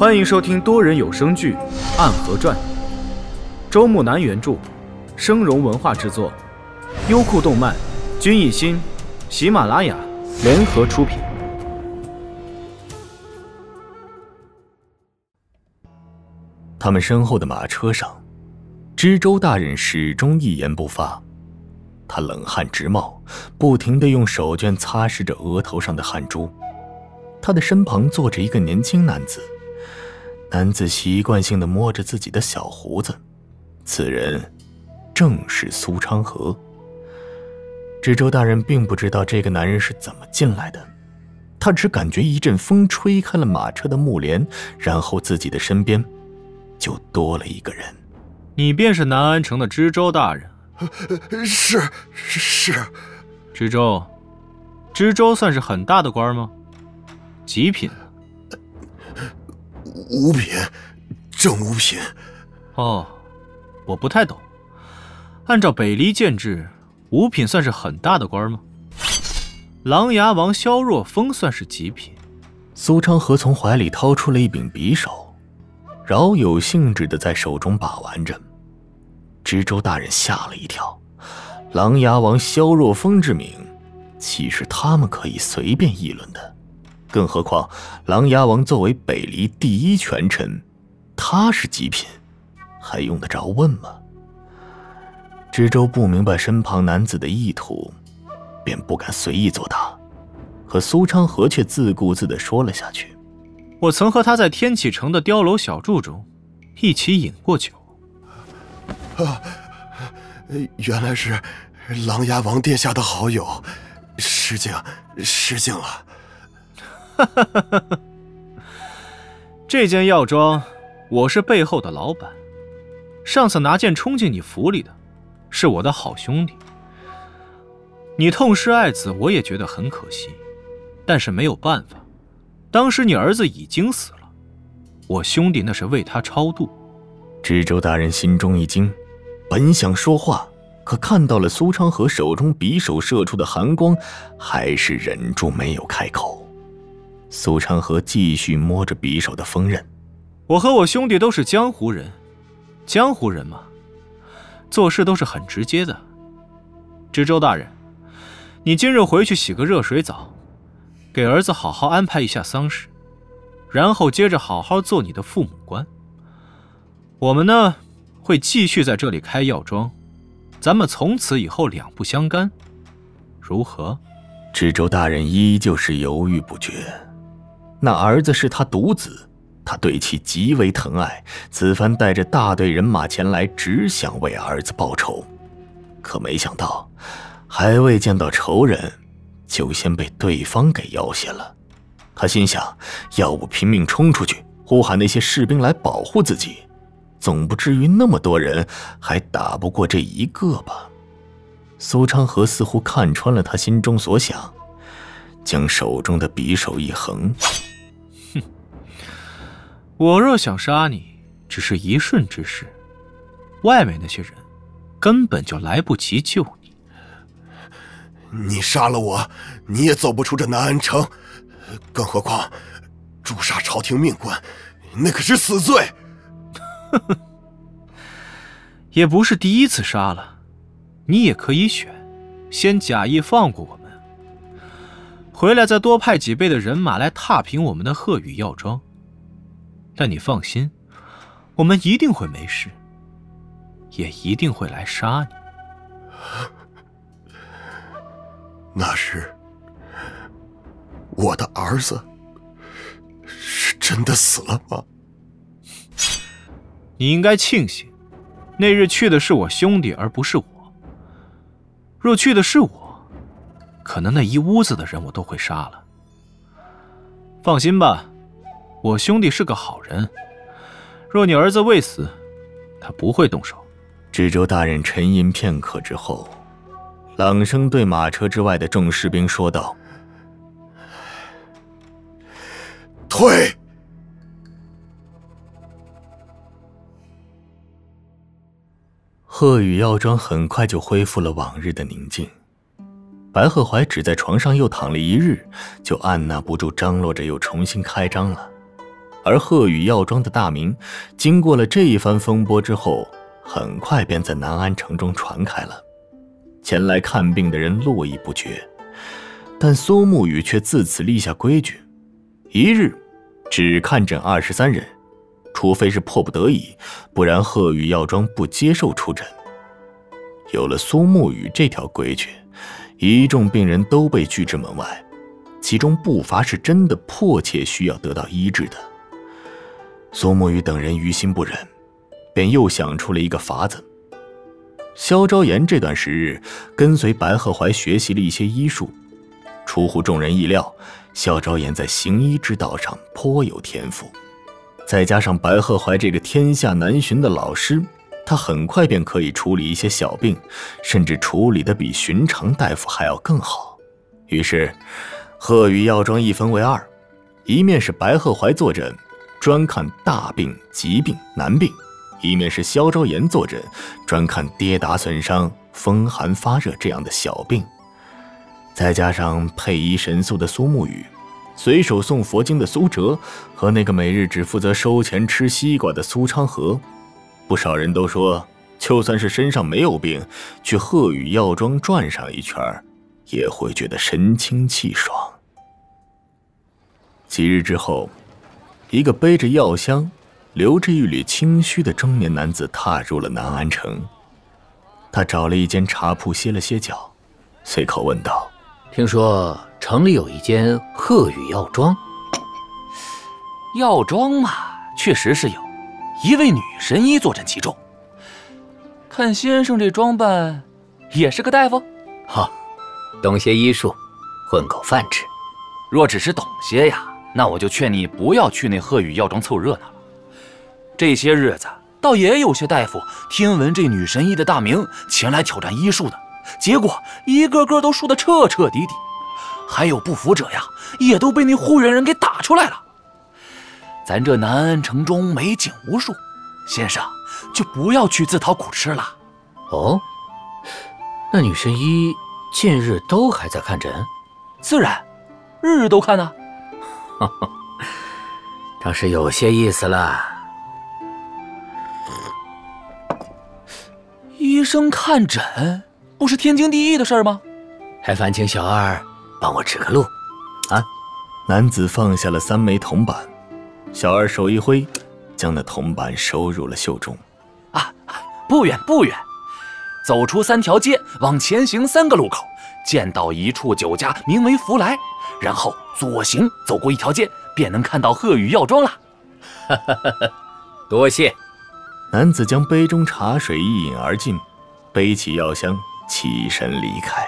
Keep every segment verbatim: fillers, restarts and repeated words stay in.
欢迎收听多人有声剧《暗河传》，周木南原著，生荣文化制作，优酷动漫、君艺心、喜马拉雅联合出品。 他们身后的马车上，知州大人始终一言不发。他冷汗直冒，不停地用手绢擦拭着额头上的汗珠。他的身旁坐着一个年轻男子，男子习惯性地摸着自己的小胡子，此人正是苏昌河。知州大人并不知道这个男人是怎么进来的，他只感觉一阵风吹开了马车的幕帘，然后自己的身边就多了一个人。 你便是南安城的知州大人？ 是是。 知州，知州算是很大的官吗？几品？ 五品，正五品。 哦，我不太懂。按照北离县制，五品算是很大的官吗？琅琊王萧若风算是几品？ 苏昌河从怀里掏出了一柄匕首，饶有兴致地在手中把玩着。知州大人吓了一跳，琅琊王萧若风之名，岂是他们可以随便议论的？更何况琅琊王作为北离第一权臣，他是极品，还用得着问吗？知州不明白身旁男子的意图，便不敢随意作答，可苏昌河却自顾自地说了下去： 我曾和他在天启城的碉楼小筑中一起饮过酒。 啊，原来是琅琊王殿下的好友，失敬失敬了。 这间药庄，我是背后的老板。上次拿剑冲进你府里的，是我的好兄弟。你痛失爱子，我也觉得很可惜，但是没有办法，当时你儿子已经死了，我兄弟那是为他超度。 知州大人心中一惊，本想说话，可看到了苏昌河手中匕首射出的寒光，还是忍住没有开口。苏昌河继续摸着匕首的锋刃。 我和我兄弟都是江湖人，江湖人嘛，做事都是很直接的。知州大人，你今日回去洗个热水澡，给儿子好好安排一下丧事，然后接着好好做你的父母官。我们呢，会继续在这里开药庄，咱们从此以后两不相干，如何？ 知州大人依旧是犹豫不决。那儿子是他独子，他对其极为疼爱，此番带着大队人马前来，只想为儿子报仇。可没想到，还未见到仇人，就先被对方给要挟了。他心想，要不拼命冲出去，呼喊那些士兵来保护自己，总不至于那么多人还打不过这一个吧。苏昌河似乎看穿了他心中所想，将手中的匕首一横。 哼，我若想杀你，只是一瞬之事，外面那些人根本就来不及救你。 你杀了我，你也走不出这南安城，更何况诛杀朝廷命官，那可是死罪。 也不是第一次杀了，你也可以选，先假意放过我们，回来再多派几倍的人马来踏平我们的鹤羽药庄。但你放心，我们一定会没事，也一定会来杀你。 那时，我的儿子是真的死了吗？ 你应该庆幸，那日去的是我兄弟，而不是我。若去的是我，可能那一屋子的人我都会杀了。放心吧，我兄弟是个好人，若你儿子未死，他不会动手。 知州大人沉吟片刻之后，朗声对马车之外的众士兵说道： 退！ 鹤羽药庄很快就恢复了往日的宁静。白鹤怀只在床上又躺了一日，就按捺不住张罗着又重新开张了。 而鹤羽药庄的大名，经过了这一番风波之后，很快便在南安城中传开了。前来看病的人络绎不绝，但苏沐雨却自此立下规矩：一日只看诊二十三人，除非是迫不得已，不然鹤羽药庄不接受出诊。有了苏沐雨这条规矩，一众病人都被拒之门外，其中不乏是真的迫切需要得到医治的。苏沐雨等人于心不忍，便又想出了一个法子。萧昭言这段时日跟随白鹤怀学习了一些医术，出乎众人意料，萧昭言在行医之道上颇有天赋，再加上白鹤怀这个天下难寻的老师，他很快便可以处理一些小病，甚至处理得比寻常大夫还要更好。于是鹤羽药庄一分为二，一面是白鹤怀坐诊，专看大病、疾病、难病；一面是萧昭言坐诊，专看跌打损伤、风寒发热这样的小病。再加上配医神速的苏沐雨，随手送佛经的苏哲，和那个每日只负责收钱吃西瓜的苏昌河，不少人都说，就算是身上没有病，去鹤羽药庄转上一圈，也会觉得神清气爽。几日之后，一个背着药箱、留着一缕清须的中年男子踏入了南安城。他找了一间茶铺歇了歇脚，随口问道：“ 听说城里有一间鹤羽药庄？” 药庄嘛，确实是有，一位女神医坐镇其中。看先生这装扮，也是个大夫？ 哈，懂些医术，混口饭吃。 若只是懂些呀，那我就劝你不要去那鹤羽药庄凑热闹了。这些日子倒也有些大夫听闻这女神医的大名，前来挑战医术的，结果一个个都输得彻彻底底。还有不服者呀，也都被那护院人给打出来了。咱这南安城中美景无数，先生就不要去自讨苦吃了。 哦，那女神医近日都还在看诊？ 自然，日日都看呢。 哈哈，倒是有些意思了。 医生看诊不是天经地义的事吗？ 还烦请小二帮我指个路啊！ 男子放下了三枚铜板，小二手一挥，将那铜板收入了袖中。 啊，不远不远，走出三条街，往前行三个路口，见到一处酒家，名为福来，然后左行走过一条街，便能看到鹤羽药庄了。 哈哈哈哈，多谢。 男子将杯中茶水一饮而尽，背起药箱，起身离开。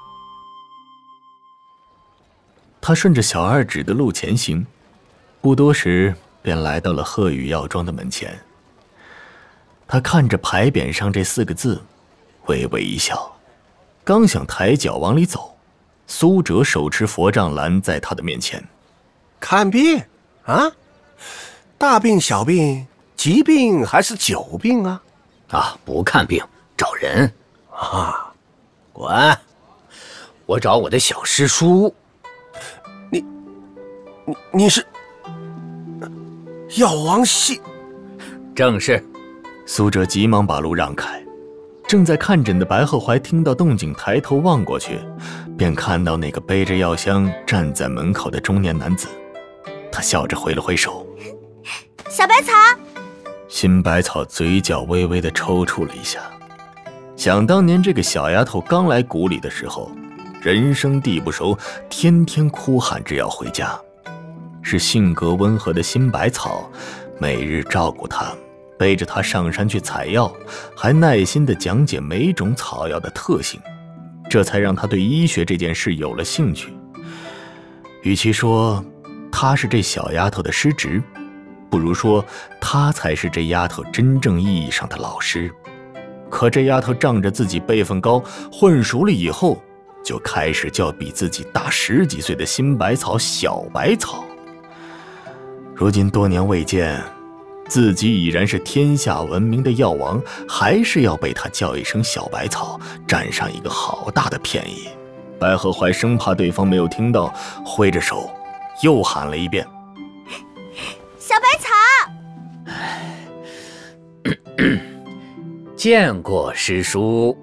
他顺着小二指的路前行，不多时便来到了鹤羽药庄的门前。他看着牌匾上这四个字，微微一笑，刚想抬脚往里走，苏哲手持佛杖拦在他的面前。 看病啊？大病小病？疾病还是久病啊？ 啊，不看病，找人啊！滚！ 我找我的小师叔。 你，你你是药王系？ 正是。 苏哲急忙把路让开。正在看诊的白鹤怀听到动静，抬头望过去，便看到那个背着药箱站在门口的中年男子。他笑着挥了挥手：“ 小百草。” 辛百草嘴角微微地抽搐了一下，想当年这个小丫头刚来谷里的时候，人生地不熟，天天哭喊着要回家。是性格温和的辛百草每日照顾她，背着她上山去采药，还耐心地讲解每种草药的特性，这才让她对医学这件事有了兴趣。与其说她是这小丫头的师侄，不如说她才是这丫头真正意义上的老师。可这丫头仗着自己辈分高，混熟了以后，就开始叫比自己大十几岁的辛百草小百草。如今多年未见，自己已然是天下闻名的药王，还是要被他叫一声小百草，占上一个好大的便宜。白鹤怀生怕对方没有听到，挥着手又喊了一遍：“ 小小百草。 见过师叔。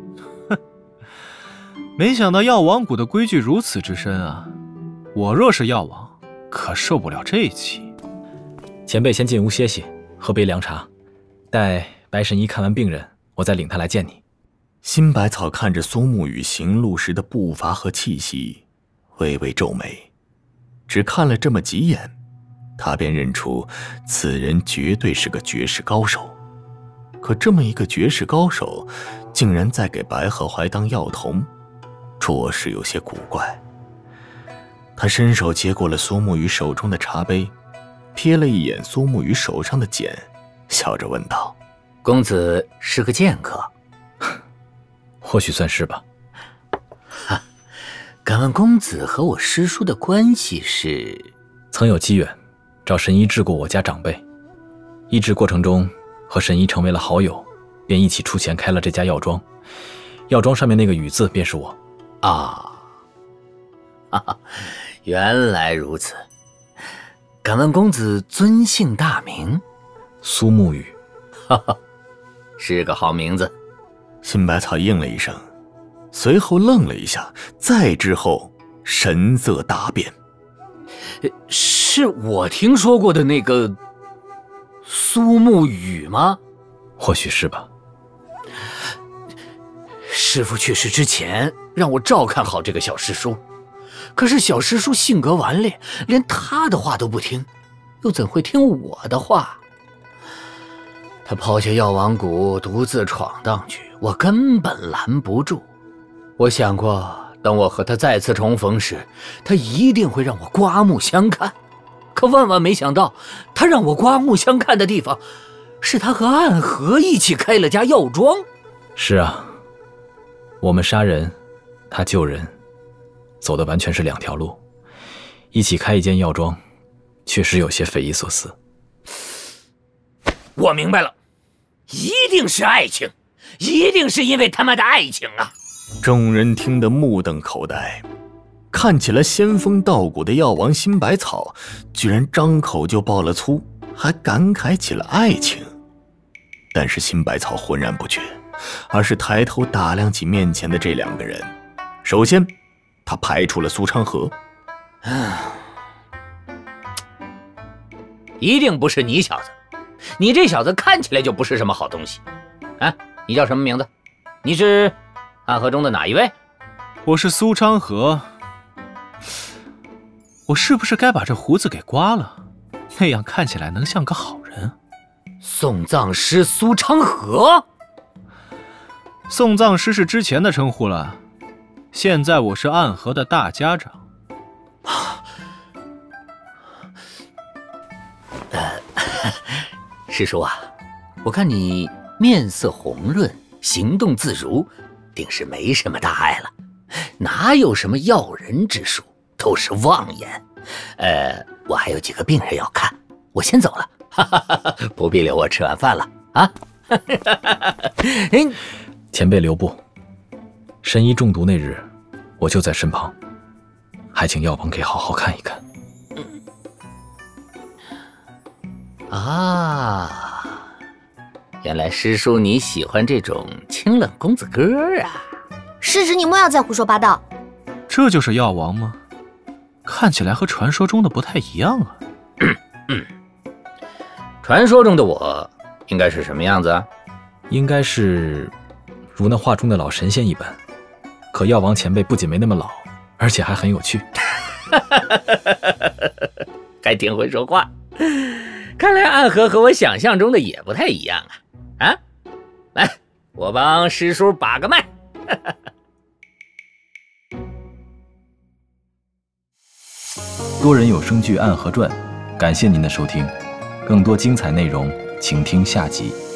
没想到药王谷的规矩如此之深啊！我若是药王，可受不了这气。 前辈先进屋歇息，喝杯凉茶，待白神医看完病人，我再领他来见你。 辛百草看着苏沐雨行路时的步伐和气息，微微皱眉。只看了这么几眼，他便认出此人绝对是个绝世高手。可这么一个绝世高手，竟然在给白鹤怀当药童，着实有些古怪。他伸手接过了苏沐雨手中的茶杯，瞥了一眼苏沐雨手上的茧，笑着问道： 公子是个剑客？ 或许算是吧。 哈，敢问公子和我师叔的关系是？ 曾有机缘找神医治过我家长辈，医治过程中和神医成为了好友，便一起出钱开了这家药庄。药庄上面那个雨字便是我。 啊，哈哈，原来如此。敢问公子尊姓大名？ 苏沐雨。 哈哈，是个好名字。 辛百草应了一声，随后愣了一下，再之后神色大变。 是我听说过的那个苏沐雨吗？ 或许是吧。 师父去世之前让我照看好这个小师叔，可是小师叔性格顽劣，连他的话都不听，又怎会听我的话？他抛下药王谷独自闯荡去，我根本拦不住。我想过，等我和他再次重逢时，他一定会让我刮目相看。可万万没想到，他让我刮目相看的地方，是他和暗河一起开了家药庄。 是啊，我们杀人，他救人，走的完全是两条路。一起开一间药庄，确实有些匪夷所思。 我明白了，一定是爱情，一定是因为他妈的爱情啊！ 众人听得目瞪口呆，看起来仙风道骨的药王辛百草，居然张口就爆了粗，还感慨起了爱情。但是辛百草浑然不觉，而是抬头打量起面前的这两个人。首先，他排除了苏昌河。 一定不是你小子，你这小子看起来就不是什么好东西。啊，你叫什么名字？你是暗河中的哪一位？ 我是苏昌河。我是不是该把这胡子给刮了？那样看起来能像个好人。 送葬师苏昌河？ 送葬师是之前的称呼了，现在我是暗河的大家长。 呃，师叔啊，我看你面色红润，行动自如，定是没什么大碍了。哪有什么要人之术，都是妄言。呃，我还有几个病人要看，我先走了，哈哈哈，不必留我吃晚饭了啊。 前辈留步，神医中毒那日，我就在身旁，还请药王给好好看一看。 啊，原来师叔你喜欢这种清冷公子哥啊！ 师侄，你莫要再胡说八道。 这就是药王吗？看起来和传说中的不太一样啊。 嗯嗯，传说中的我应该是什么样子啊？ 应该是如那画中的老神仙一般。可药王前辈不仅没那么老，而且还很有趣。 还挺会说话。看来暗河和我想象中的也不太一样啊！啊，来，我帮师叔把个脉。 多人有声剧《暗河传》，感谢您的收听，更多精彩内容，请听下集。